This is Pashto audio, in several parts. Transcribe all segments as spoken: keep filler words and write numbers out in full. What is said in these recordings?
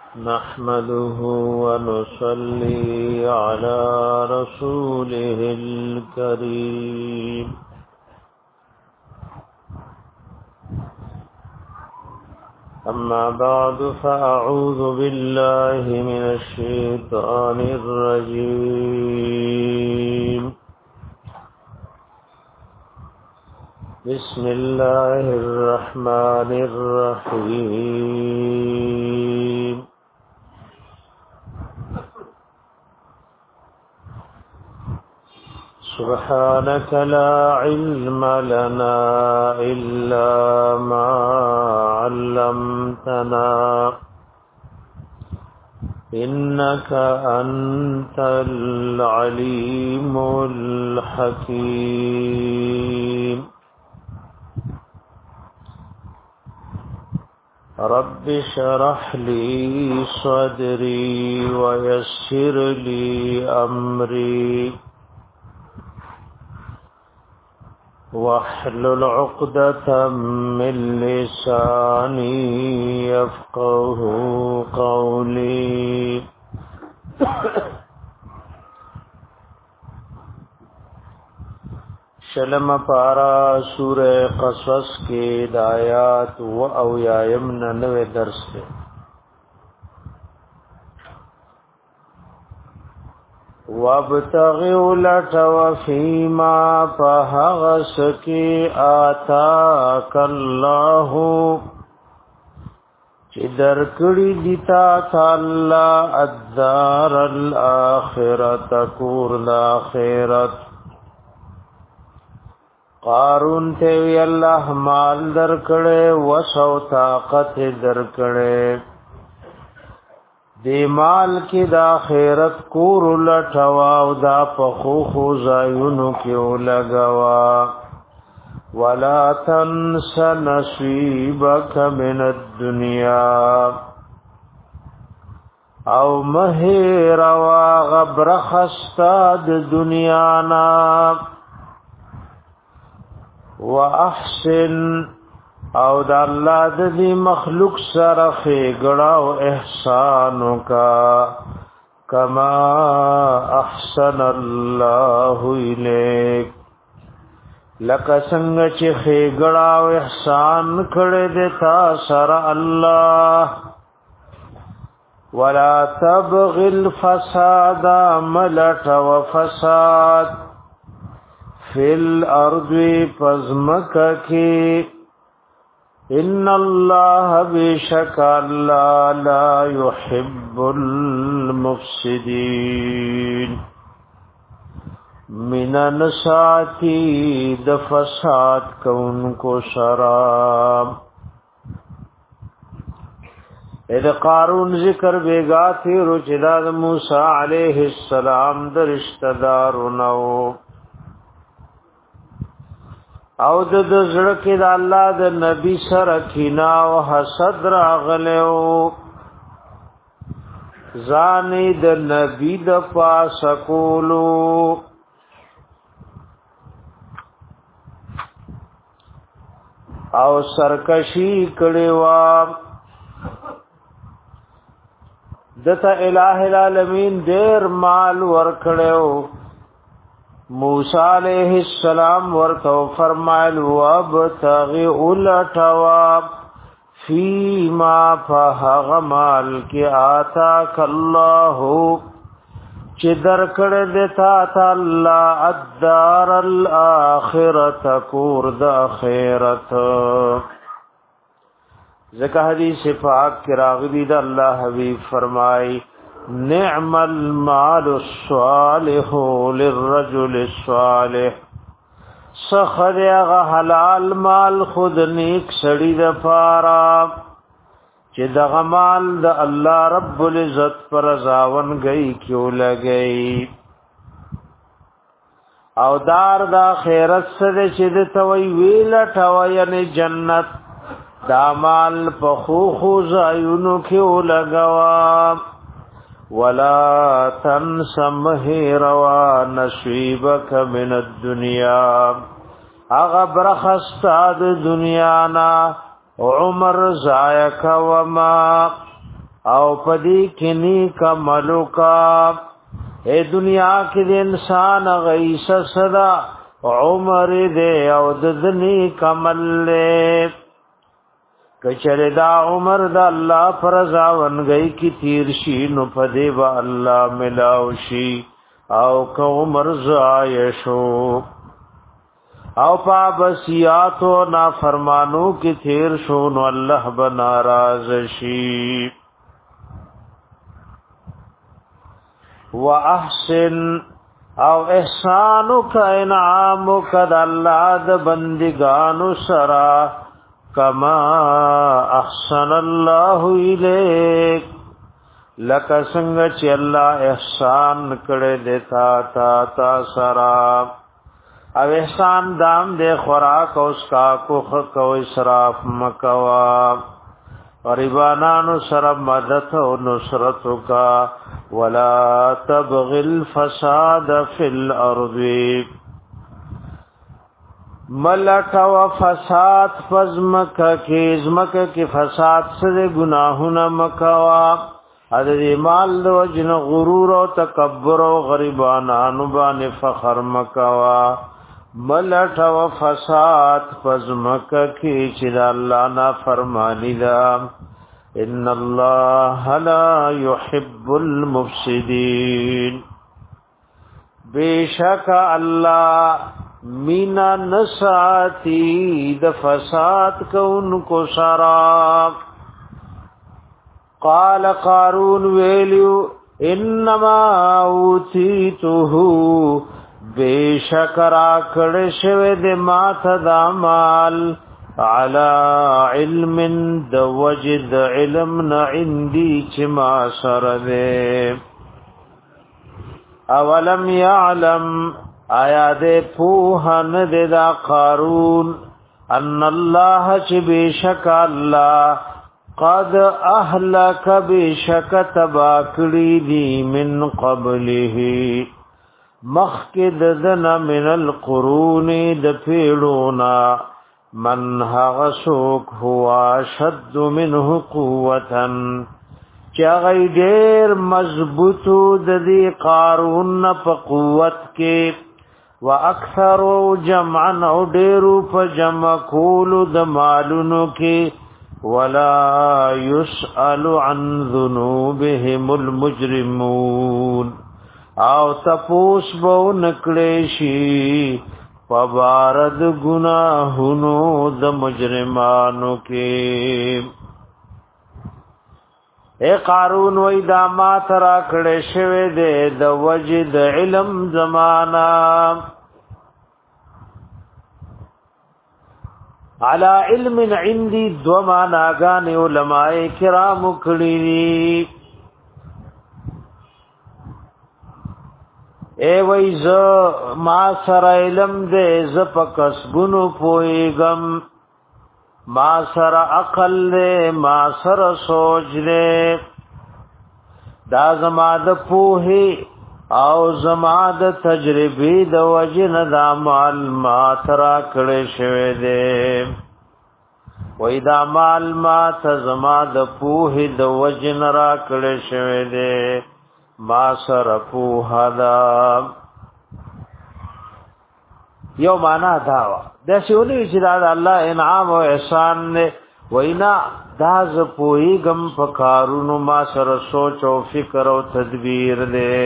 نحمده ونصلي على رسوله الكريم أما بعد فأعوذ بالله من الشيطان الرجيم بسم الله الرحمن الرحيم سبحانك لا علم لنا إلا ما علمتنا إنك أنت العليم الحكيم رب اشرح لي صدري ويسر لي أمري واحلل عقدة من لساني يفقه قولي شلم پارا سورہ قصص کے دایات و اویایم ننوے درس ہے وابتغوا لَتَوَ فِيمَا فَهَغَسَ كِي آتَاكَ اللَّهُ چِ درکڑی دیتا تالا الدار الآخرت کور الآخرت قارون تیوی اللہ مال درکڑے وسو طاقت درکڑے دی مال کی دا خیرت کور لټوا او دا پخو خو زایونو کیو لگوا ولا تنس نصیبک من الدنیا او مهر وا غبر خستاد دنیانا واحسن او د الله د دې مخلوق سره خېګړاو احسان کا کما احسن الله الیک لکه څنګه چې خېګړاو احسان کړې د تا سره الله ولا تبغ الفساد ملت وفساد فی الارض پزمک کی ان الله بشک الله لا يحب المفسدين من نساتی د فساد کون کو شراب اذ قارون ذکر بیگا تھی رجداد موسی علیہ السلام در رشتہ دارونو او د زړه کې د الله د نبی سره کینا او حسد راغلو ځانې د نبی د پاس کولو او سرکشي کړي وا دته الٰه العالمین ډېر مال ورکړو موسی علیہ السلام ورته فرمایل وابتغي الټوا فيما فهغمال کی آتاک الله چې درکړه دتا تعالی الدار الاخرت کور د اخرت ذکر حدیث پاک کی راغلی د الله حبیب فرمای نعم المال الصالح للرجل الصالح سخر یغ حلال مال خود نیک سړی د پارا چې د غمال د الله رب العزت پر زاون گئی کیو لګئی او دار د خیرت سره چې د توي ویل ټوي نه جنت دا مال په خو خو زایونو کیو لګوا ولا تنس مهروا نصیبک من الدنیا اغا برخستاد دنیانا عمر زائک وما او پدی کنی کملو کا اے دنیا کې د انسان غیس صدا عمر دے او ددنی کمل لے کچر دا عمر دا اللہ فرزاون گئی کی تیر شی نو پدی با اللہ ملاوشی او که عمر زائشو او پا بسیاتو نا فرمانو کی تیر شو نو اللہ بناراض شی و احسن او احسانو کا انعامو کا دا اللہ دا بندگانو سرا کما احسن اللہ الیک لکا سنگ چی اللہ احسان کڑے دیتا تا تا سرا او احسان دام دے خوراک او اسکا کو خک و اسراف مکوا غریبانانو سر مدد و نصرتو کا ولا تبغی الفساد فی الارض ملک و فساد فزمک کی ازمک کی فساد سے گناہونا مکوا عدد مال دو جن غرور و تکبر و غریبانانو بان فخر مکوا ملٹ و فساد فزمک کی چید اللہ نا فرمانی دا ان اللہ لا يحب المفسدین بے شک اللہ مینا نساتی د فساد کون کو سرا قال قارون ویلو انما اوتیته بے شکرا کړه شوه د مات د مال علی علم د وجد علم ن عندي چې ما سره ده اولم يعلم آیا دې پوه نه د دا قارون ان الله چې بشک الله قد اهلك بشک تباکړي دي من قبله مخکد دنا من القرون د پیړونا من هغه سوک هوا شد منه قوتا چا غي ډېر مضبوطو د دې قارون په قوت کې واکثر جمعا او ډېرو په جمع کولو د مالونو کې ولا يسأل عن ذنوبهم المجرمون او تپوس بو نکړې شي پبارد گناهونو د مجرمانو کې اے قارون وای دا ما ترا کړې شوه دې د وجد علم زمانہ علا علم عندي دو معناګان علماء کرام کړی اے وای ز ما سره علم دې ز پکس ګنو پويګم ما سر عقل دے ما سر سوچ دے دا زما د پوهی او زما د تجربی د وجن دا مال ما ترا کړه شوه دے وای دا مال ما ته زما د پوهی د وجن را کړه شوه دے ما سر پوها دا یو معنا داوا د شونی چې دا الله انعام او احسان نه وینا داز پوئی غم پکارونو ما سره سوچ او فکر او تدبیر دے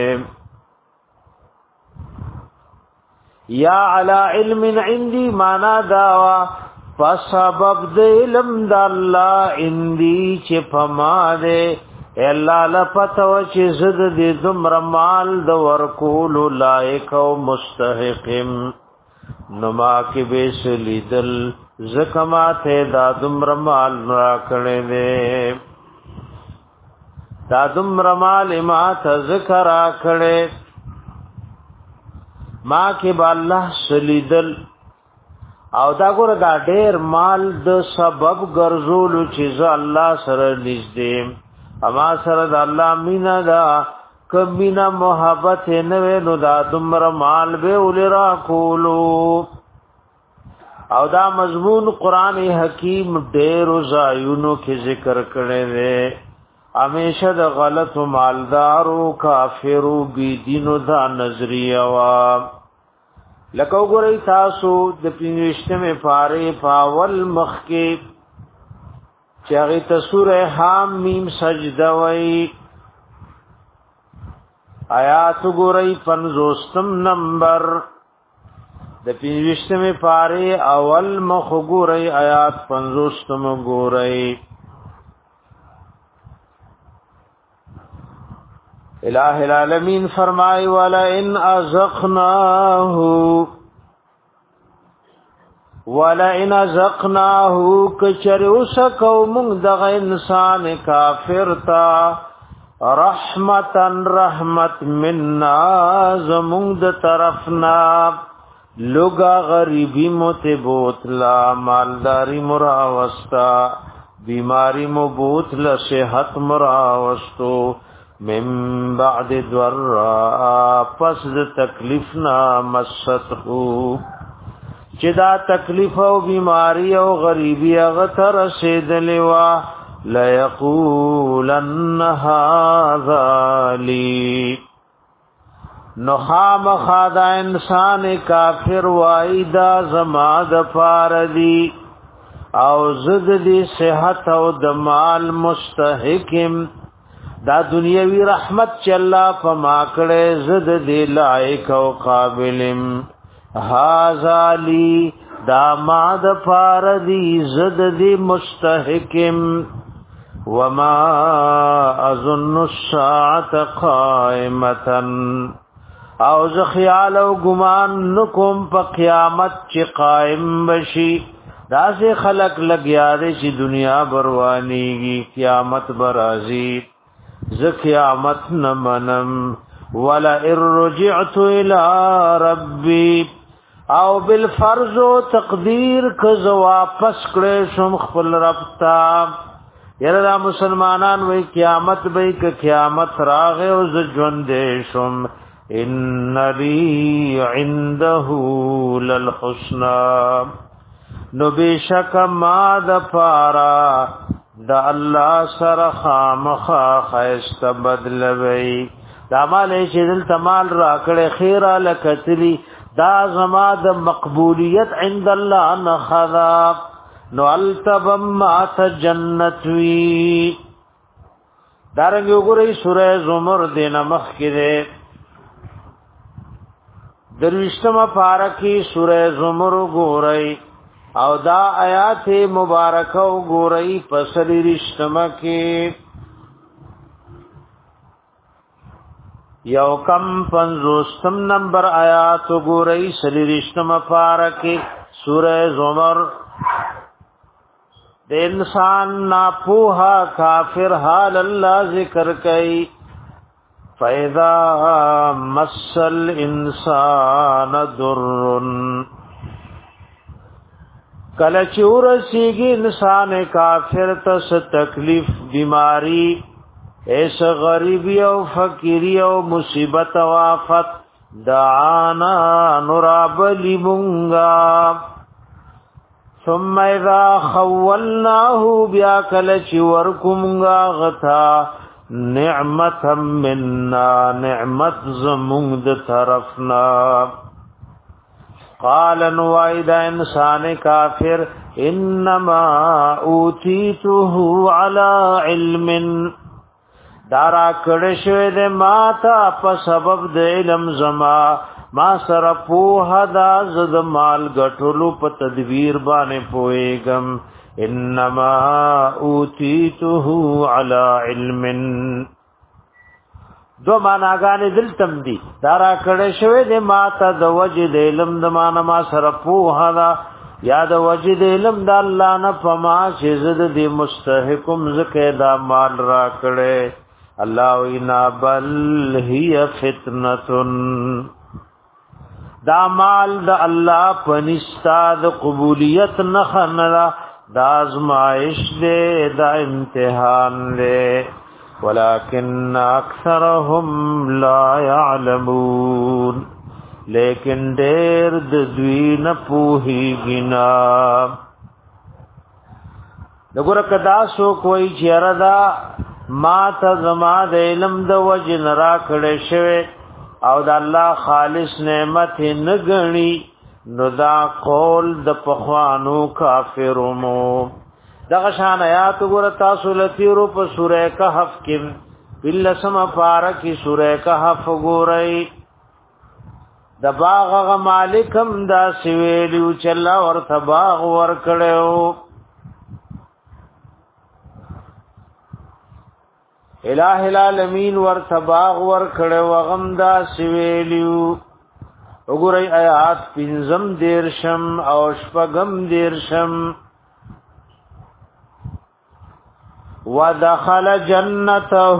یا علی علم عندي معنا داوا فسبب د علم د الله عندي چې فما دے الا لپتو چې زد دې زمر مال د ورکول لایق او مستحقم نما کی بیس لیدل زکما ته دادم رمال را کړي دے دادم رمال ما ته ذکر کړي ما کی با الله سلیدل او دا ګور دا ډیر مال د سبب ګرځول چې ز الله سره نږدې اما سره د الله مینا دا کمینا محبت نوے نو دا دمر مال بے اولی را کولو او دا مضمون قرآن حکیم دیر و زایونو کی ذکر کرنے دے همیشه د غلط مالدارو کافرو بی دینو دا نظریه وا لکه وګورئ تاسو د پنځمه پاره پاول مخ کې چې هغه ته سوره حم میم سجده وای آیات وګورئ پنځوستم نمبر د پنځمه پاره اول مخ وګورئ آیات پنځوستم وګورئ الہ العالمین فرمائی والا ان ازقناه والا ان ازقناه کچروسکو مونږ دغه انسان کافر تا رحمتا رحمت منا زمونږ د طرفنا لوگا غریبی متبوتلا مالداری مراوستا بیماری مبوتلا صحت مراوستو من بعد ضراء پس د تکلیف نا مستو چې دا تکلیف او بیماری او غریبی هغه تر رسیدلې وا لا یقولن هذا لی نو خام خدا انسان کافر وایدا زما د فاردی او زد دی صحت او د مال مستحکم دا دنیاوی رحمت چې الله فما کړه زد دی لایق او قابلم هاذا لی دا ما د فاردی زد دی مستحکم وما اظن الساعه قائمه او ز خیال او ګمان نکوم په قیامت چې قائم بشي دا سه خلق لګیا دي چې دنیا بروانيږي قیامت برازي ز قیامت نمنم ولا ارجعت الى ربي او بالفرض تقدیر کز واپس کړې شم خپل رب ته یره مسلمانان وای قیامت به ک قیامت راغه او ز ژوند شم ان لی عنده للحسنى نو بشک ما د پارا د الله سره خامخا خیست بدلوي دا مال چې دل تمال را کړه خیره لکتلی دا زما د مقبولیت عند الله نه خذا نو التبم ما جنت وی دارنګ وګورئ سوره زمر دینه مخ کې ده درویشتمه پارکی سوره زمر وګورئ او دا آیات مبارکه وګورئ پسلی رښتما کې یو کم پنځوستم نمبر آیات وګورئ سلی رښتما پارکی سوره زمر د انسان ناپوها کافر حال الله ذکر کوي فَإِذَا مَسَّ الْإِنسَانَ ضُرٌّ کله چې ورسیږي انسان کافر ته څه تکلیف بیماری ایس غریبی او فقیری او مصیبت او آفت دعانا نرابلی مونگا ثم اذا خولناه بیا کله چې ورکومگا غتا نعمت مننا نعمت زمونږ د طرفنا قال نوائد انسان کافر انما اوتیته على علم دارا کړه شوی د ماتا په سبب د علم زما ما سره په دا زد مال غټلو په تدبیر باندې پويګم انما اوتیته على علم دو معناګان دلتم دي دارا کړه شوی د ماته د وجه د علم د معنا ما سره په دا یا د وجه د علم د الله نه پما چې زد د مستحکم زکه دا مال را کړه الله وینا بل هي فتنه دا مال د الله پنستا د قبولیت نه خنرا دا ازمائش دے دا امتحان دے ولكن اکثرهم لا يعلمون لیکن دیر د دوی نه پوهیږي نا دغه کدا سو کوئی چیردا ما ته زما د علم د وجن را کړې شوی او د الله خالص نعمت نه غني نو دا قول د پخوانو کافرمو دغه شان آیات ګور تاسو لتیرو په سوره کهف کې بل سم فارکی سوره کهف ګورئ د باغ غ مالکم دا سویلو چلا ورته باغ ور کړو الہ العالمین ورته باغ ور کړو غم دا سویلو وګورئ آیات پنځم دیرشم او شپږم دیرشم ودخل جنته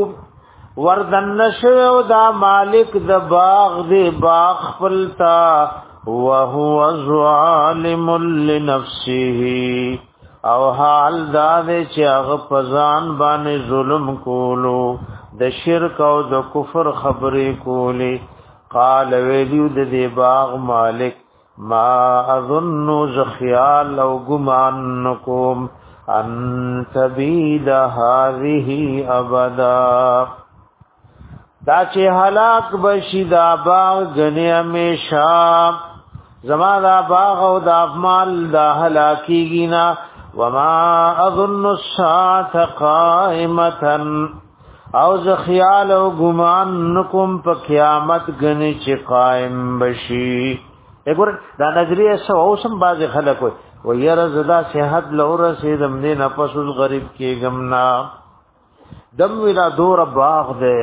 وردن شو دا مالک د باغ دی باغ خپلتا وهو ظالم لنفسه او حال دا چې هغه پزان باندې ظلم کولو د شرک او د کفر خبرې کولې قال ویلو د دې باغ مالک ما اظن ذخیال او ګمان نکوم ان تبید هذه ابدا دا چې هلاک بشي دا باغ غنی همیشا زما دا باغ او دا مال دا هلاکیږي نا وما اظن الساعه قائمه او ز خیال او ګمان نکوم په قیامت غنی چې قائم بشي وګور دا نظریه سو اوسم باز خلک وي و ير زدا صحت لور سیدم دې نه پسوس غریب کې غمنا دم ویلا دور باغ دے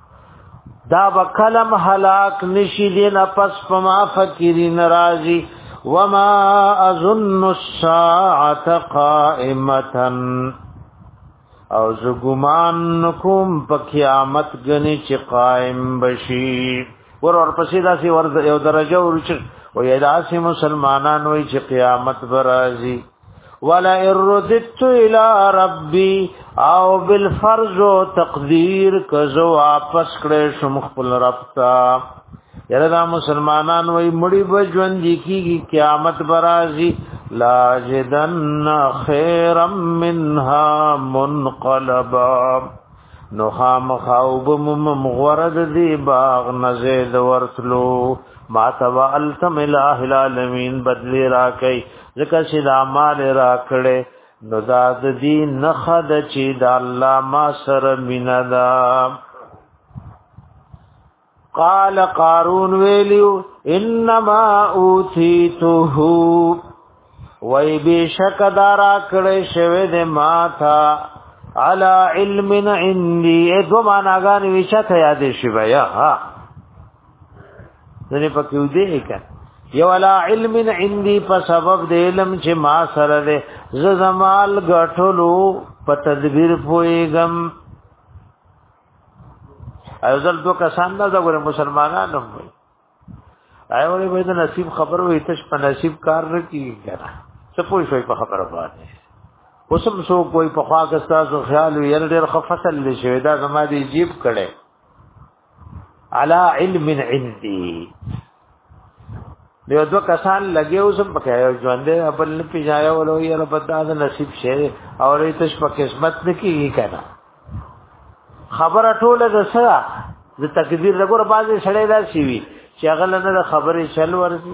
دا بکلم هلاک نشی دې نه پس پما فکری ناراضي وما اظن الساعه قائمه او زګمان کوم په قیامت غني چې قائم بشي ور ور پسې دا سي ور یو درجه ورچ و یداسی مسلمانان وی چې قیامت برازي ولا اردت الى ربي او بالفرض تقدیر کزو واپس کړې شم خپل رب ته یره دا مسلمانان وی مړي بجوند کیږي قیامت برازي لا جدن خيرا منها منقلبا نو خام خوب مغورد دی باغ نزید ورتلو ما تبا التم الہ العالمین بدلی راکی ذکر شد اعمال راکڑے نو داد دی نخد چی دا اللہ ما سر من دا قال قارون ویلیو انما اوتیتوہو وی بی شک دارا کڑے شوید ما تھا علا علم عندی اے دو معناگانی ویچا تھا یادی شبایا ہاں دنه پکې ودی کړه یو علا علم عندي په سبب د علم چې ما سره ده ز زمال غټلو په تدبیر پويګم ایزل تو کسان نه زغره مسلمانانو وي ایوړي به د نصیب خبر وي تش په نصیب کار نه کیږي څه پوي شوي په خبره باندې اوسم سو کوئی په خوا کې تاسو خیال وي ډېر خفصل لشي دا زما دي جیب کړي علا علم عندي دیو دو کسان لګي اوس په کې ژوندې خپل نه پیژایا ولو یې رب د نصیب شه او ریت په قسمت نه کیږي کنه خبره ټوله د سره د تقدیر لګور بازي سړې دا شي وي چې هغه نه خبره چل ورسي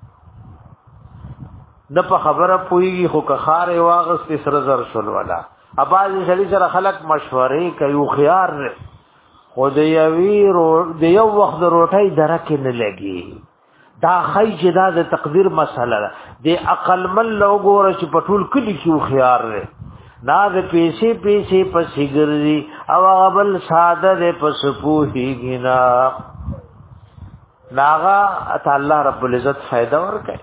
د په خبره پويږي خو که خار واغس سره زر شول ولا اباځي سړي سره خلق مشورې کوي خيار خود یوی رو د یو وخت روټي درکه نه لګي دا خی چې دا د تقدیر مسله ده د عقل من لوګور چې پټول کلی کیو خيار نه دا د پیسې پیسې پسې ګرځي او غبل ساده د پس پوهیږي نا ناغا تعالی رب العزت فائدہ ورکړي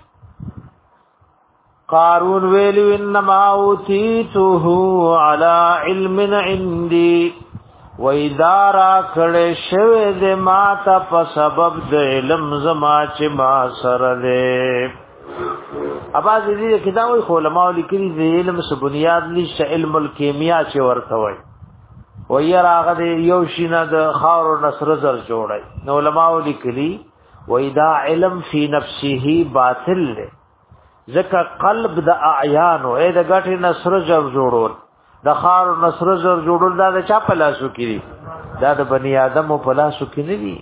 قارون ویلو انما اوتیته علی علم عندي ویدارا کړه شوه د ماته په سبب د علم زما چې ما سره ده اباز دې کتاب وي علماء لیکلي د علم څخه بنیاد نشه علم الکیمیا چې ورته وي ویراغه د یو شینه د خاور نصر زر جوړای نو علماء لیکلي ویدا علم فی نفسه باطل له ځکه قلب د اعیان او د غټ نصر زر جوړول د خار نصر زر جوړول دا د چا په لاسو کې دا د بنی آدم په لاسو کې نه دي.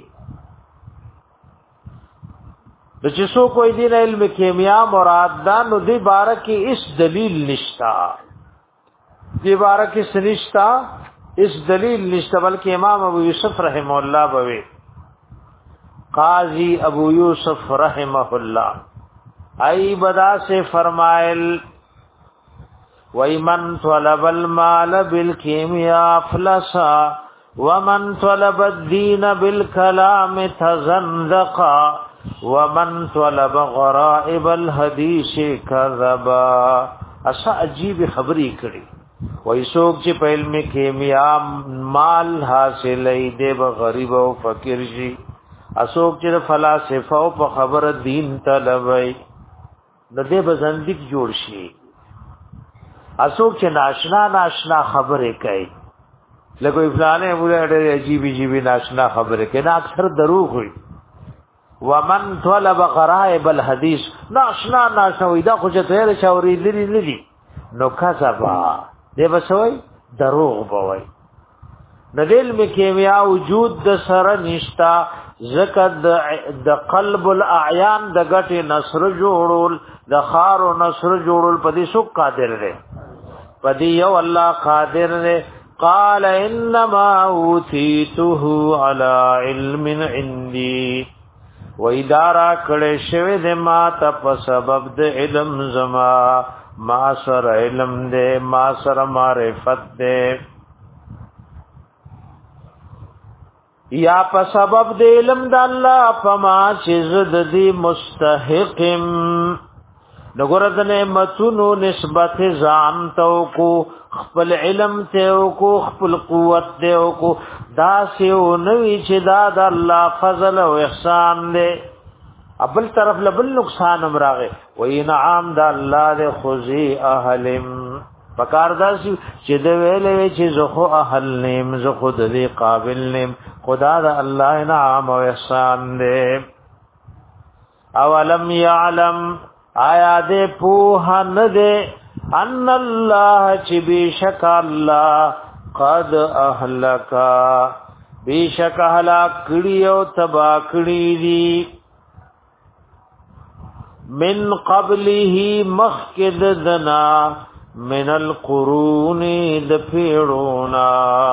د چې سو کوئی دین علم کیمیا مراد دا نو دی بارکی اس دلیل نشتا دی بارکی سنشتا اس دلیل نشتا بلکہ امام ابو یوسف رحمہ اللہ بوی قاضی ابو یوسف رحمہ اللہ ای بدا سے فرمائل وَمَنْ طَلَبَ الْمَالَ بِالْكِيمِيَا فَلَسَا وَمَنْ طَلَبَ الدِّينَ بِالْكَلَامِ تَزَنْدَقَا وَمَنْ طَلَبَ غَرَائِبَ الْحَدِيثِ كَذَبَا. اسا عجیب خبری کړي وای څوک چې په علم کیمیا مال حاصلې دی به غریب او فقیر شي، اسوک چې فلسفه او په خبره دین طلبای د دې بزندګ جوړ شي، اسوک چې ناشنا ناشنا خبره کوي لکه فلانه موږ ډېر عجیب عجیب ناشنا خبره کوي، دا اکثر دروغ وي. ومن طلب غرائب الحديث ناشنا ناشنا وي دا خو چې تیر شاوري لري لري نو کذبا دی بسوي دروغ بوي. د علم کیمیا وجود د سره نشتا زکه د قلب الاعیان د غټي نصر جوړول د خار او نصر جوړول پدې سو قادر دی، پدې یو الله قادر دی. قال انما اوتیته على علم عندي و ادارا کړه شوی د ما ته په سبب د علم زما، ما سره علم دې ما سره معرفت دې، یا په سبب د علم د الله پما چې زد دې مستحقم نګور د نعمتونو نسبت ځان تو کو خپل علم ته کو خپل قوت ته کو دا سیو نوی چې دا د الله فضل او احسان دې، ابل طرف لبل نقصان امراغه و انعام د الله د خزي اهلم پکار داسي چې د ویلې چې زه خو اهل نیم زه خود دې قابل نیم، خدا د الله انعام او احسان دې. اولم يعلم آیا دې په نه دې ان الله چې بشک الله قد اهلکا بشک هلاک کړي او تبا کړي دي من قبله مخکد دنا من القرون د پیړونا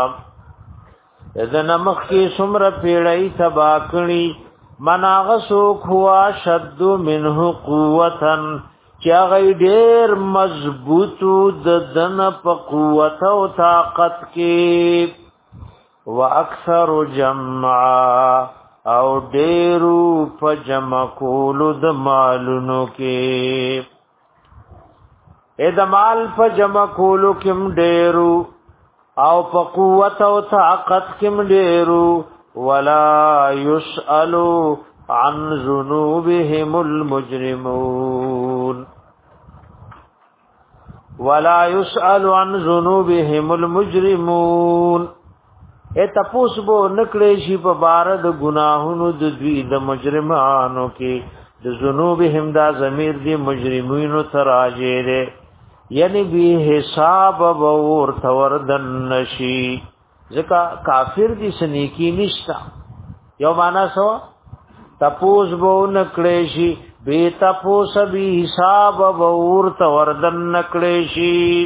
اذن مخکی سمر پیړی تبا کړي مناغسو خوا شد منه قوتن چا غي ډېر مضبوطو د دن په قوت او طاقت کې واکثر جمع او ډېرو په جمع کولو د مالونو کې، اې د مال په جمع کولو کې ډېرو او په قوت او طاقت کې ډېرو. ولا يسألوا عن ذنوبهم المجرمون ولا يسأل عن ذنوبهم المجرمون اے تپوس بو نکړې شي په بار د ګناهونو د دوی د مجرمانو کې د ذنوبهم دا ضمیر دی مجرمینو تراجه دي، یعنی به حساب اور توردن نشي ځکه کافر دي سنیکی نشتا. یو معنا سو تپوس بو نکړې شي به تپوس به حساب اور توردن نکړې شي.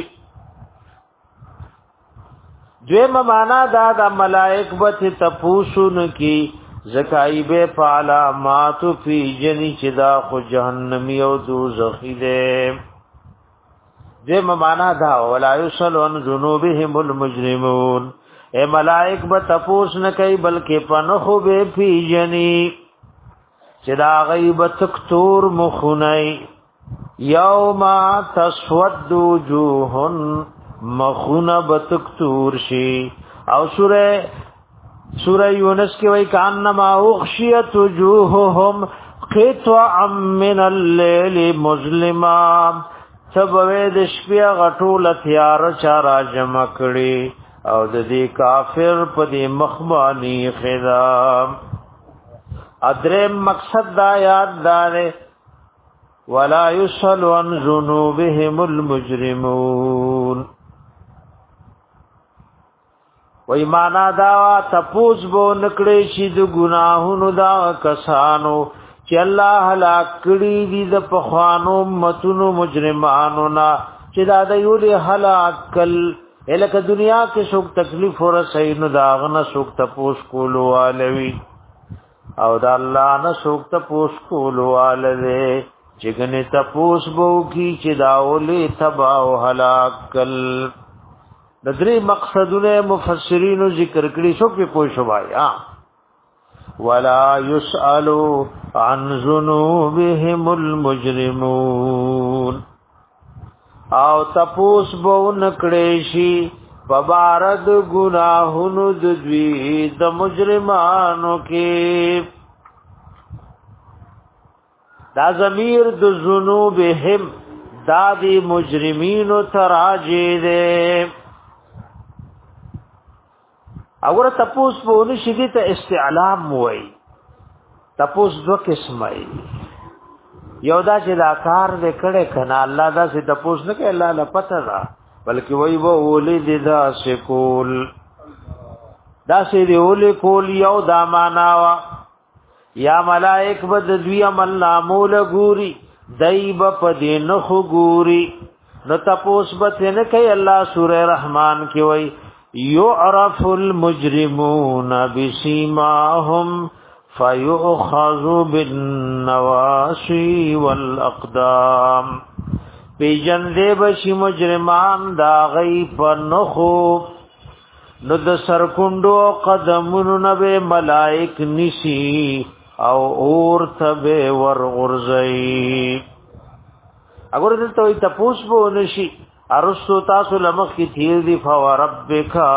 دویم معنا دا د ملائک به تپوسون کی زکای به علامات فی جنی چې دا خو جهنمی او دوزخی ده. دویم معنا دا ولا یسل عن ذنوبهم المجرمون اے ملائک به تپوس نه کوي بلکې پنخو به فی جنی چې دا غیب تکتور مخنی یوم تسود وجوه مخونه بتکتور شي. او سوره سوره یونس کې وایي کانما اغشیت وجوههم قطعا من الليل مظلما سبوی د شپې غټول تیار چارا جمع کړي او د دې کافر په دې مخبانی خدام. ادرم مقصد دا یاد دار ولا يسأل عن ذنوبهم المجرمون وای معنا دا تپوس بو نکړې شي د ګناهونو دا کسانو چې الله هلاک کړي دي د پخوانو متونو مجرمانو نا چې دا د یو له هلاک کل الکه دنیا کې څوک تکلیف ورسې نو دا غنه څوک تپوس کولو والوي او دا الله نه څوک تپوس کولو والوي چې ګنه تپوس بو کی چې دا ولې تبا او هلاک کل د درې مقصدونه مفسرین ذکر کړي شو په پوه شو وایا ولا يسألوا عن ذنوبهم المجرمون او تپوس بو نکړې شي ببارد گناهونو د دوی د مجرمانو کې دا ضمیر د ذنوبهم دا دی مجرمین تراجی دے اور تپوس بونی شدی تا استعلام موئی تپوس دو قسمائی یو دا چې دا کار دې کړه کنا الله دا سي تپوس نه کوي الله لپته دا بلکې وای وو ولید دا سکول دا سي دی ولې کول یو دا معنا وا یا ملائک بد دوی عمل نامول ګوري دایب پدې نه خو ګوري نو تپوس به نه کوي الله سوره رحمان کې وای يعرف المجرمون بسيماهم فيؤخذ بالنواشي والاقدام پیجندے بشی مجرمان دا غی پر نخو نو د سرکندو قدمونو نبے ملائک نشی او اور تبے ور غرزئی اگر دلتا ہوئی تپوس بو نشی ارسو تاسو لمخ کی تیر دی فوربکا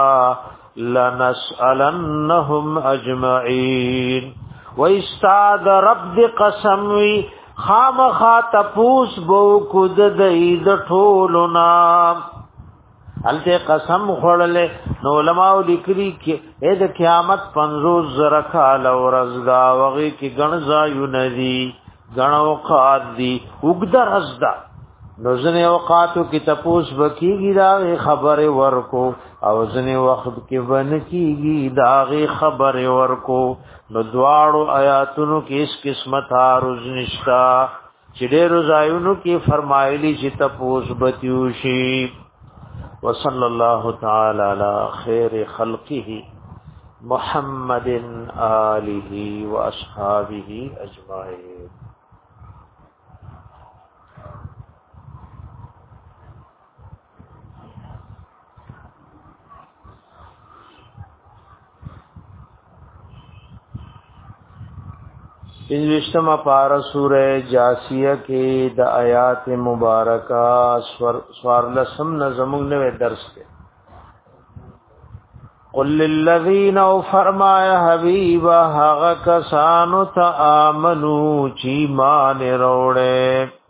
لنسألنهم اجمعین و استاد رب دی قسموی خام خا تپوس بو کود دید ٹھولنا علتے قسم خوڑلے نو علماء لکلی کی اید قیامت پنزوز زرکال و رزدا وغی کی گنزا یوندی گنوقات دی اگدر رزدا نو زنی اوقاتو کی تپوس بکیگی داغی خبر ورکو او زنی وقت کی بنکیگی داغی خبر ورکو نو دوارو آیاتونو کی اس قسمت آرز نشتا چڑے رضایونو کی فرمائلی چی تپوس بتیوشی وصلی اللہ تعالی علی خیر خلقه محمد آلہ و اصحابہ اجمعین. انوشتما پارا سورہ جاسیہ کے دا آیات مبارکہ سوار لسم نظمون نوے درس کے قل للذین او فرمایا حبیبا حق کسانو تا آمنو چی مان روڑے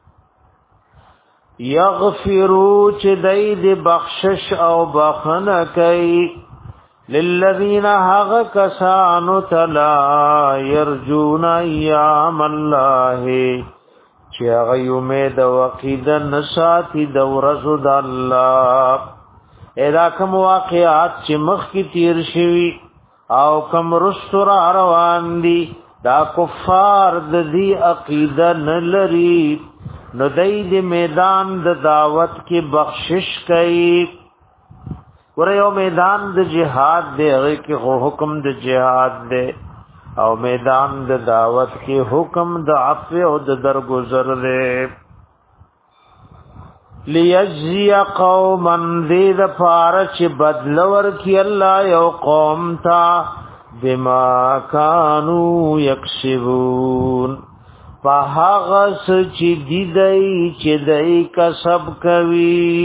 یغفرو چی دید بخشش او بخن کئی للذین حق کسانو تلا یرجون ایام اللہ چی اغی امید وقید نساتی دورزو دا اللہ ایدا کم واقعات چی مخ کی تیر شوی او کم رستر آروان دی دا کفار دا دی عقید نلری نو دی دی میدان دا دعوت کی بخشش کئی ور یو میدان د جهاد دی هغه کې حکم د جهاد دی او میدان د دعوت کې حکم د عفو او د درگذر دی لیجزی قوما ذی فارچ بدلور کی الله یو قوم تا بما کانوا یکسبون فهغس چې دی دی چې دی کسب کوي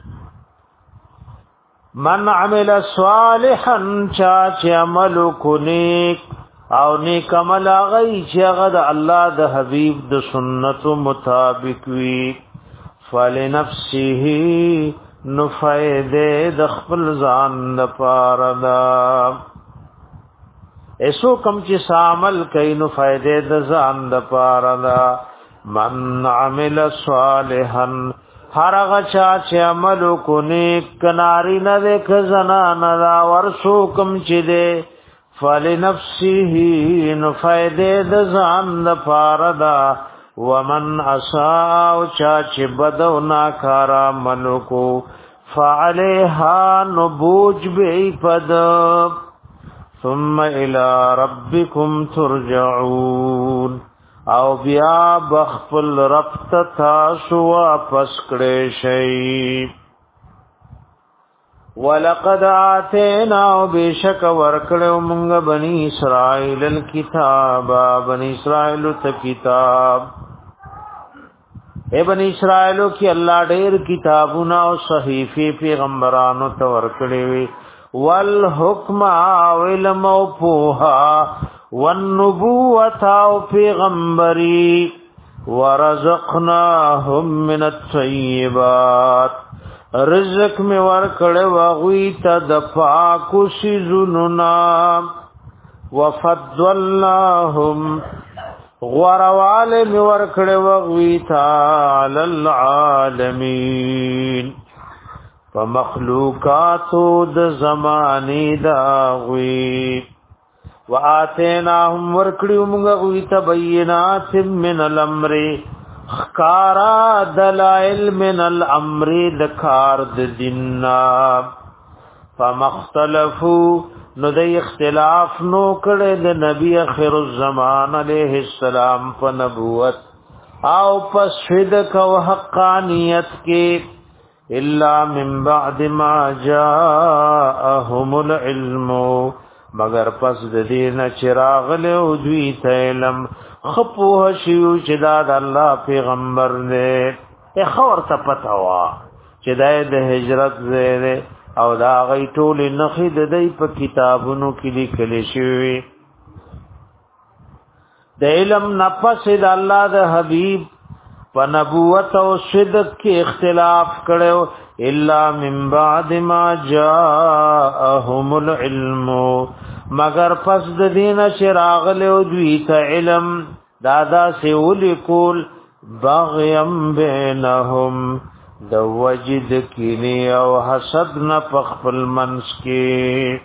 من عمل صالحا چا چه عمل کو نیک او نیک عمل غي چې غد الله د حبيب د سنت مطابق وي فلنفسه نفید د خپل ځان لپاره دا ایسو کم چې عمل کوي نفید د ځان لپاره دا من عمل صالحا هرغه چا چې عمل کو نیک کناری نه ده کزنا نه دا ورسو کم چې ده فلنفسه نفیده د ځان د فاردا ومن اساء چا چې بدو ناکارا منکو فعليها نبوج بعفد ثم الى ربكم ترجعون او بیا بخفل رب تاسو واپس کړئ شي ولقد آتینا بشک ورکړو مونږ بنی اسرائیل الكتاب بنی اسرائیل ته کتاب اے بنی اسرائیلو کی الله ډېر کتابونه او صحیفه پیغمبرانو ته ورکړي وي والحکم او علم او پوها والنبوة او پیغمبري ورزقناهم من الطيبات رزق می ورکړې واغوي ته د پاکو سيزونو وفضلناهم غوروال می ورکړې واغوي ته علی العالمین فمخلوقاتو د زمانه دا غوي وآتیناهم ورکړو موږ غوي ته بینات من الامر خکارا دلائل من الامر دکار د دیننا فمختلفو نو د اختلاف نو کړه د نبی اخر الزمان علیہ السلام په نبوت او په صدق او حقانیت کې الا من بعد ما جاءهم العلم مگر پس د دین چراغ له دوی ته علم خپوه شیو چې دا د الله پیغمبر نه ته خبر ته پتا وا چې د هجرت زره او دا غي ټول نخې د دې په کتابونو کې لیکل شوی د علم نفس د الله د حبیب په نبوت او صدق کې اختلاف کړو الا من بعد ما جاءهم العلم مگر پس د دین چراغ له دوی ته علم دادا سے ولکول بغیم بینهم د وجد کینی او حسد نه پخپل منس کې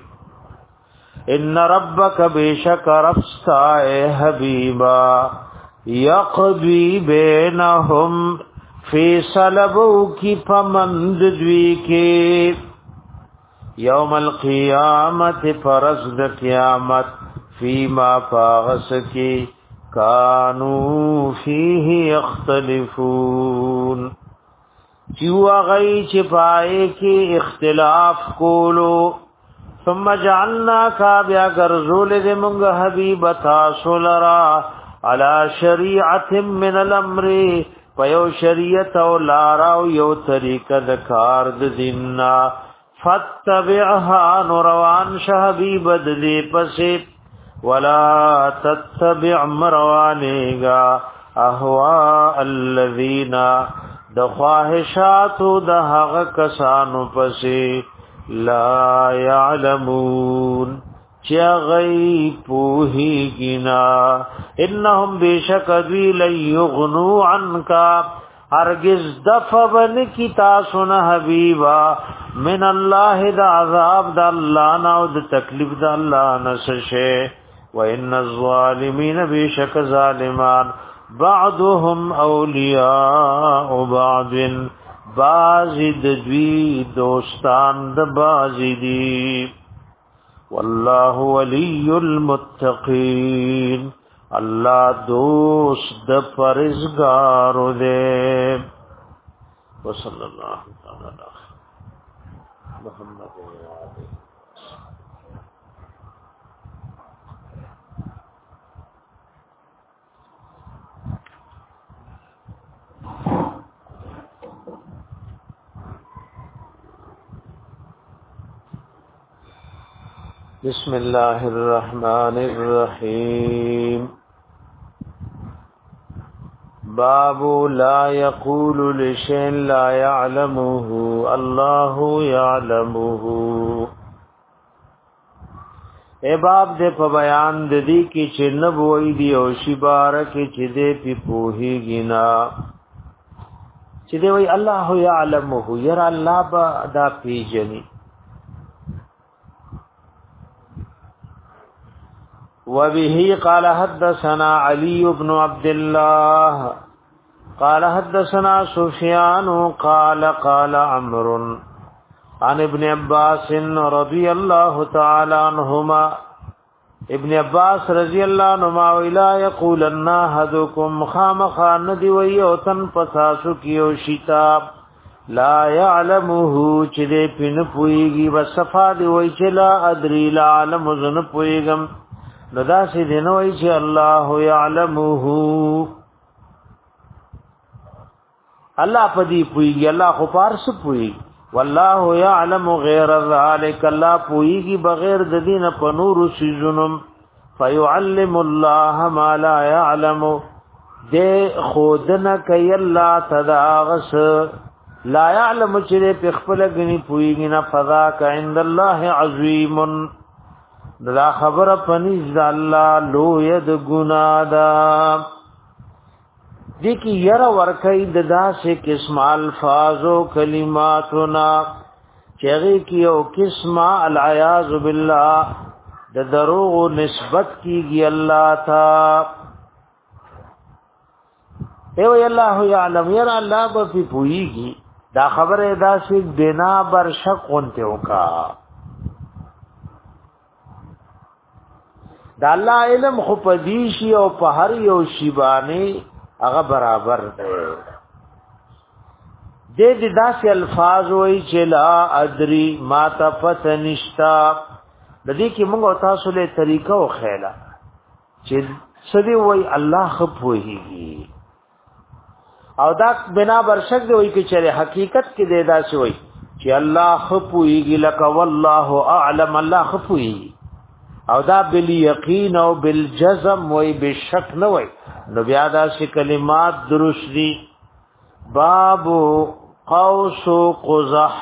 ان ربک بیشک رفستا حبیبا یقضی بینهم فی صلبو کی پمند دوی کے یوم القیامت فرزد قیامت فیما پاغس کی کانو فیه اختلفون چیو غی چپائے کی اختلاف کولو ثم جعلنا کا بیا گرزول دے منگ حبیبتا سولرا علی شریعت من الامر پیو شریعت او لاراو یو طریقه د کار د دیننا فتبعها نوروان شحبیب دلی پسی ولا تتبع مروانیگا احواء الذین د خواہشاتو د هغه کسانو پسی لا يعلمون چا غی پوہی گنا انہم بیشک دوی لیغنو عنکا ہرگز دفبن کی تاسن حبیبا من اللہ دا عذاب دا اللہ نا و دا تکلیف دا اللہ نسشے وَإِنَّ الظَّالِمِينَ بیشک ظالمان بعضهم اولیاء بعض بعضی دوی دوستان د بعضی دی والله ولی المتقین اللہ دوست د پرهیزګار دے وصلی اللہ تعالی علی محمد بسم اللہ الرحمن الرحیم باب لا يقول لشيء لا يعلمه الله يعلمه اے باب دے په بیان د دې کې چې نبوي دی او شی بارک چې دې په پوهیږي نا چې دی وی الله يعلمه يرى الله با دا پیجنی. وبه قال حدثنا علي بن عبد الله قال حدثنا سفيان قال قال عمرو عن ابن عباس رضي الله تعالى عنهما ابن عباس رضی اللہ عنہما ویلا یقولن احدکم خامخان دی ویوتن پساسو کیو شتاب لا يعلمه چې دې پن پويږي وصفا دی وی چې لا ادري لا علم زن پويګم ندا سي دینو وی چې الله يعلمه الله پدی پويږي الله خو پارس پويږي والله يعلم غير ذلك الله پويږي بغیر د دین په نور سيزونم فيعلم الله ما لا يعلم دې خودنه کوي الله تداغس لا يعلم چې په خپل غني پويږي نه فضا ک عند الله عظيم دا خبره پنځ الله لو يد ګنا دا دی کی یرا ورکی ددا سے قسم الفاظ و کلماتنا چغی کی او قسم العیاذ باللہ د دروغ نسبت کیږي الله تا ایو الله یعلم یرا الله په پویږي دا خبره دا سے بنا بر شک اونته وکا دا الله علم خو پدیشی او په هر یو شی باندې هغه برابر دی د دې داسې الفاظ وای چې لا ادري ما تفت نشتا د دې کې موږ تاسو له طریقو خیلا چې سدي وای الله خپوهيږي او دا بنا بر شک دی وای چې حقیقت کې دی دا شوی چې الله خپوهيږي لك والله اعلم الله خپوهيږي او دا بل یقین او بالجزم وای بشک نه وای نو بیا دا شی کلمات درست دی. باب قوس قزح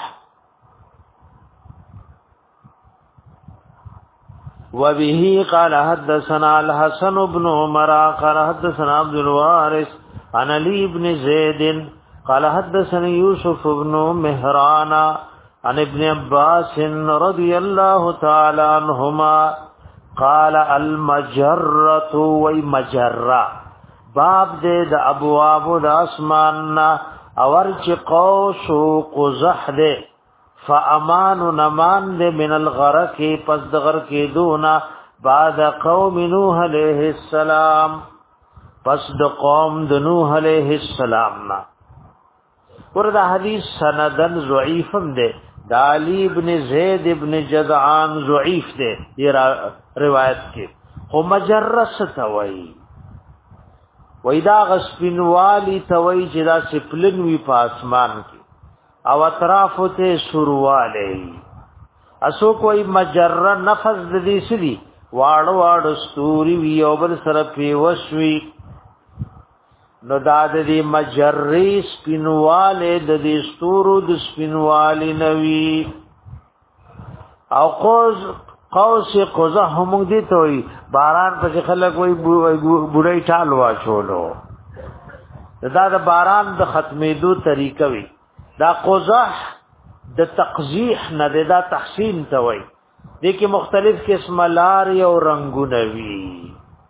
وبه قال حدثنا الحسن بن عمر قال حدثنا عبد الوارث عن علي بن زيد قال حدثني يوسف بن مهران عن ابن عباس رضي الله تعالى عنهما قال المجرة ومجرة باب دې د ابواب د اسمان اور چې قوس او قزح دې فامان نمان دې من الغرق پس د غرق دونا بعد قوم نوح علیہ السلام پس د قوم د نوح علیہ السلام نا وردا حدیث سندن ضعیفم دې د علی ابن زید ابن جدعان ضعیف دې یہ روایت کې خو مجرس توي وېدا غسپینوالی توي چې دا سپلن وی په اسمان کې او اطراف ته سورواله اسو کوئی مجره نفس د دې سړي واړو واړو ستوري وی او بل سره پیوسوي نو دا د دې مجرې سپینواله د دې ستورو د سپینوالي نوي او قوس قوس قزح هم دي ته وي باران په خلک وي بوډای ټال واچولو دا د باران د ختمېدو طریقه وي دا قزح د تقزیح نه دا تحسین ته وي د کې مختلف قسم لار او رنگونه وي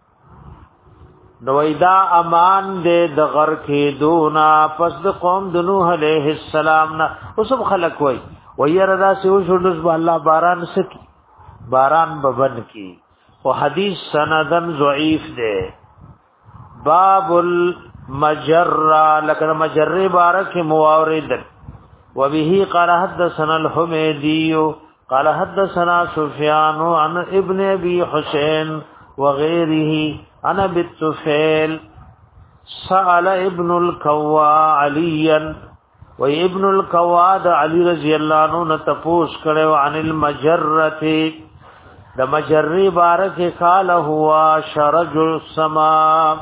نو دا امان دې د غر کې دونا پس د قوم د نوح عليه السلام نه اوسم خلک وي ويردا سه وشو الله باران سکی باران ببن کی و حدیث سندن ضعیف دے. باب المجرہ لکن مجرہ بارک مواورد و به قال حدثنا الحمیدی قال حدثنا سفیان عن ابن ابی حسین وغیره عن ابی الطفیل سأل ابن الکوا علیا و ابن الکوا دا علی رضی اللہ عنہ تپوس کرے عن المجرہ د مجری بارک قال هو شرج السما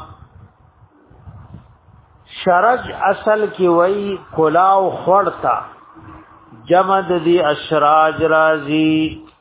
شرج اصل کی وی کلاو خورتا جمد دی اشراج رازی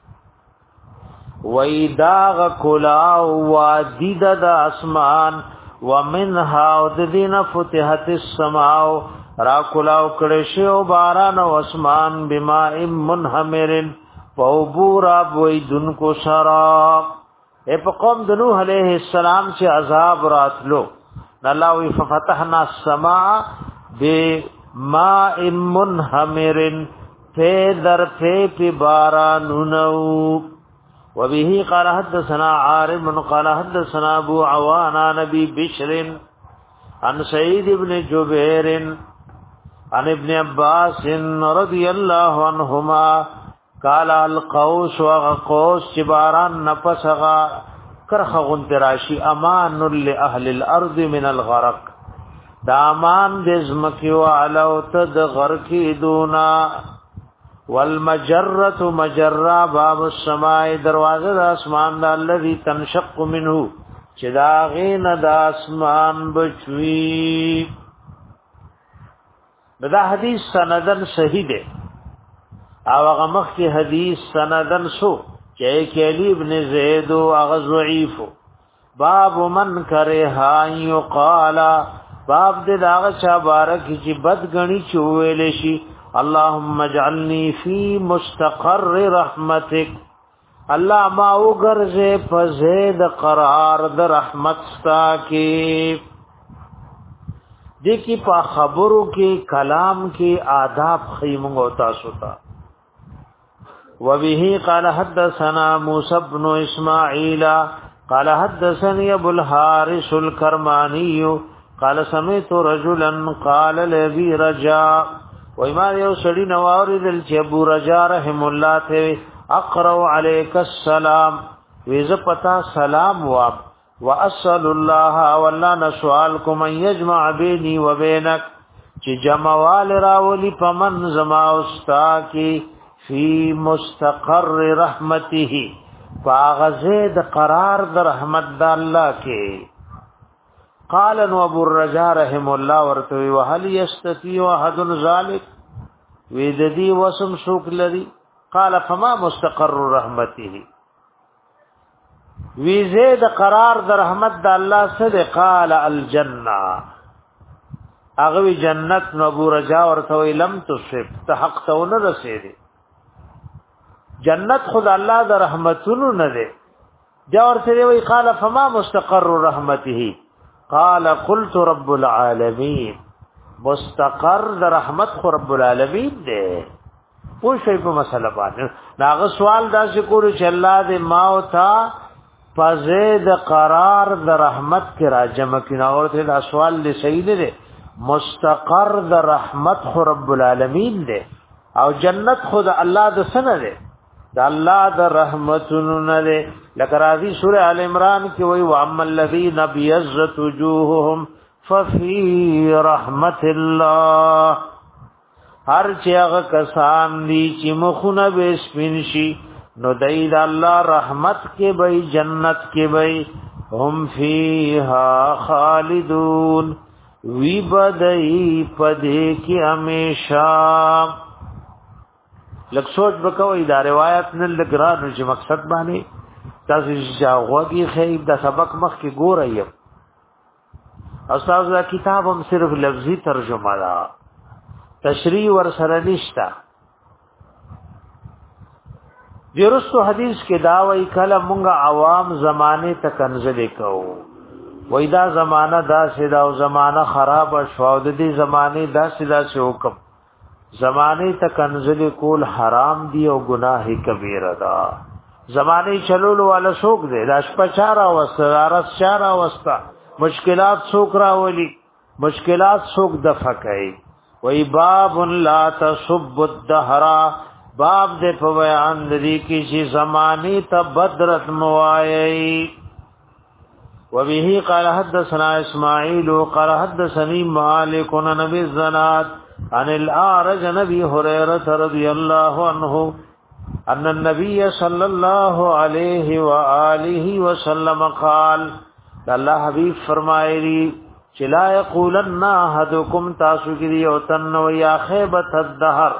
وی داغ کلاو وادید دا اسمان ومنها وددین فتحت السماو را کلاو کړي شو باران او اسمان بماء منهمر فوبورا بویدن کو شراب اے په قوم د نوح علیہ السلام چې عذاب راتلو الله وی ففتحنا السماء بماء منهمر فدر في بارانونو وبه قال حدثنا عارم قال حدثنا ابو عوان نبي بشر عن سعيد بن جبير عن ابن عباس رضي الله عنهما قال القوس وقوس جباران نفسغا کرخغن تراشی امان لأهل الارض من الغرق دامان دزمکی وعلو تد غرقی دونا والمجرة مجرى باب السماء دروازه د اسمان د الذي تنشق منه چې دا غین د اسمان بچوي دا حدیث سندن صحیح ده او هغه مخکې حدیث سندن سو چې کلی ابن زید او هغه ضعیف باب من کرها یقال باب دې داغه چا بارک چې بد غنی چويل شي اللهم اجعلني في مستقر رحمتك الله ما وګرځه په زید قرار د رحمت ستا کې دې کې په خبرو کې کلام کې آداب خیمه او تاسو ته وبه قال حدثنا موسى بن اسماعيل قال حدثني ابو الحارث الكرماني قال سمعت رجلا قال لابي رجاء وما یو سړی نوارد چې ابو رجاء رحم الله ته اقرا عليك السلام ویز پتا سلام وا واسال الله والله نسوالكم ان يجمع بيني وبينك چې جمعوال راولي پمن زما استا کی فی مستقر رحمته فاغزید قرار در رحمت د الله کې قال ابو الرجاء رحم الله ورته وهل يستطيع احد ذلك وذدي وسم سوق لري قال فما مستقر رحمته وزید قرار در رحمت د الله سره قال الجنه اغوی جنت نو ابو رجاء ورته لم تصب تحق تون رسیدي جنت خود الله د رحمتونو نه ده جوړ سره وی قال فما مستقر رحمته قال قلت رب العالمين مستقر د رحمت خو رب العالمین ده پوه شئ په مسله باندې داغه سوال دا شکر چې الله دې ما او تا فزید قرار د رحمت کې راجم کنا اورته دا سوال دې صحیح ده مستقر د رحمت خو رب العالمین ده او جنت خود الله د سنه ده دا الله د رحمتونو نه له لکه راځي سوره ال عمران کې وایي واما الذين بيضت وجوههم ففي رحمت الله هر چې هغه کسان دي چې مخونه به سپین شي نو دای د الله رحمت کې به جنت کې به هم فيها خالدون وی بدای پدې کې همیشه لک سوچ وکوي دا روایت نه لګرانو چې مقصد باندې تاسو ځاوږي خیر د سبق مخ کې ګورئ استاد دا کتاب هم صرف لفظي ترجمه ده تشریح ور سره نشتا ورستو حدیث کې دا وایي کله مونږه عوام زمانه ته کنځل کوو وای دا زمانہ دا سیدا او زمانہ خراب شو د دې زمانه دا سیدا سے حکم زمانه ته کنځل کول حرام دی او گناہ کبیره ده زمانه چلول والا شوق دی لاش پچارا وسرارس چارا وستا مشکلات سوک راولی مشکلات سوک دفع کوي وای باب لا تسب الدهر باب دې په بیان دې کې چې زمانه ته بدرت موایي وبه قال حدثنا اسماعيل قال حدثني مالك عن ابي الزناد عن الأعرج نبي هريرة رضي الله عنه ان النبي صلى الله عليه واله وسلم قال الله حبيب فرمایلی چې لا يقولن احدكم تاسو کې او تن یا خيبت الدهر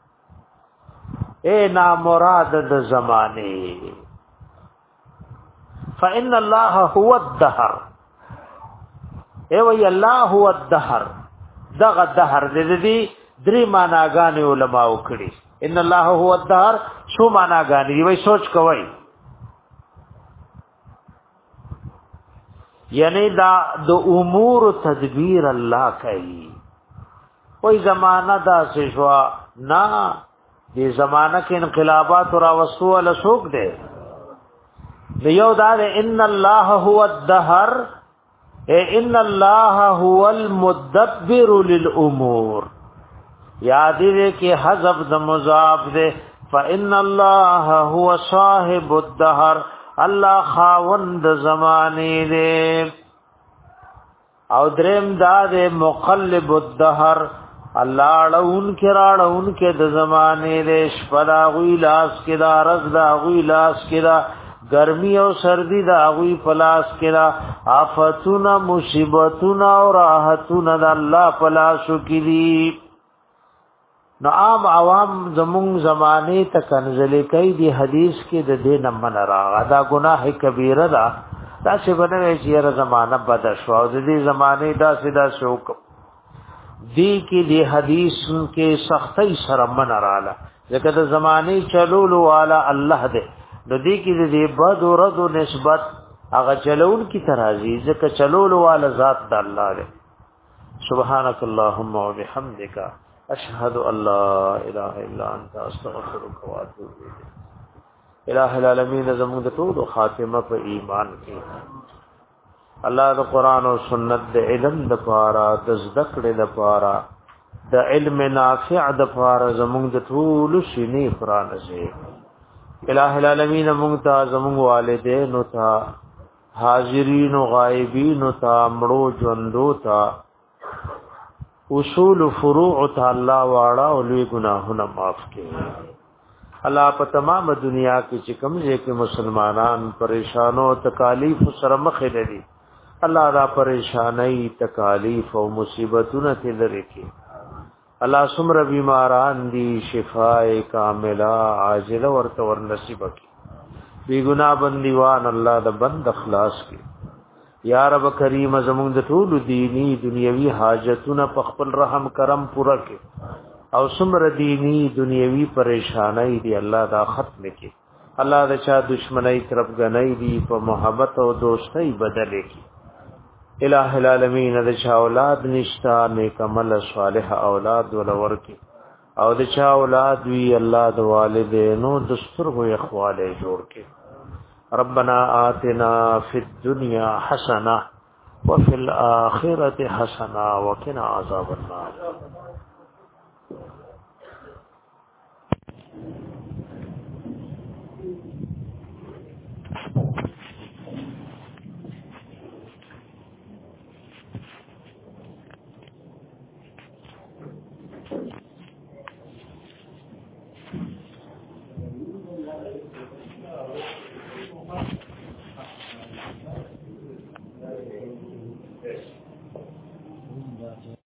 اے نا مراد د زمانه فإن الله هو الدهر اے وی الله هو الدهر دغه دهر دې درې معناګانې علما وکړي ان الله هو الدهر شو معناګانې وي سوچ کوی یعنی دا د امور تدبیر الله کوي کوئی زمانہ دا سشوا نا دی زمانہ کې انقلابات را وسو ول سوق دے دیو دا ان الله هو الدهر ان الله هو المدبر للامور یاد دې کې حذف د مضاف دے فان الله هو صاحب الدهر الله خاوند زمانه دے او دریم دا دے مقلب الدهر الله اړون کې راړون کې د زمانه دې شپدا غوی لاس کې دا رز دا غوی لاس کې دا ګرمي او سردی دا غوی پلاس کې دا آفتونه مصیبتونه او راحتونه د الله پلاسو کې دي نو عام عوام زمون زمانه ته کنزلې کوي دی حدیث کې د دې نمن راغا دا گناه کبیره دا دا څه بنوي چې را زمانہ بد شو او د دې زمانه دا سیدا شوک دی کې دی حدیث کې سختي سره من رااله ځکه د زمانه چلولو والا الله دې د دې کې دې بد او رد نسبت هغه چلول کی ترازی ځکه چلولو والا ذات د الله دې سبحانك اللهم وبحمدك اشهد ان لا اله الا انت استغفرك واتوب اليك الہ العالمین زموږ د ټول خاتمه په ایمان کې الله د قران او سنت د علم د پاره د ذکر د پاره د علم نافع د پاره زموږ د ټول شینې قران زه الہ العالمین موږ ته زموږ والدین او ته حاضرین او غایبین او ته مړو ژوندو ته اصول فروع ته الله واړه او لوی ګناهونه معاف کړي الله په تمام دنیا کې چې کوم ځای کې مسلمانان پریشانو تکالیف سره مخ لري الله دا پریشانای تکالیف او مصیبتونه ته لري کې الله سمره بیماران دي شفای کامله عاجله ورته ور نصیب کړي بی ګنا بندیوان الله د بند اخلاص کړي یا رب کریم زموږ د ټول دینی دنیوي حاجتونه په خپل رحم کرم پوره کړي او سمر دینی دنیوی پریشانای دی الله دا ختم کی الله دا چا دشمنی طرف غنای دی په محبت او دوستۍ بدل کی الہ العالمین دا چا اولاد نشتا نیک عمل صالح اولاد ولور کی او دا چا اولاد وی الله د والدینو دستور هو اخواله جوړ کی ربنا آتنا فی الدنیا حسنه وفي الاخره حسنه وقنا عذاب النار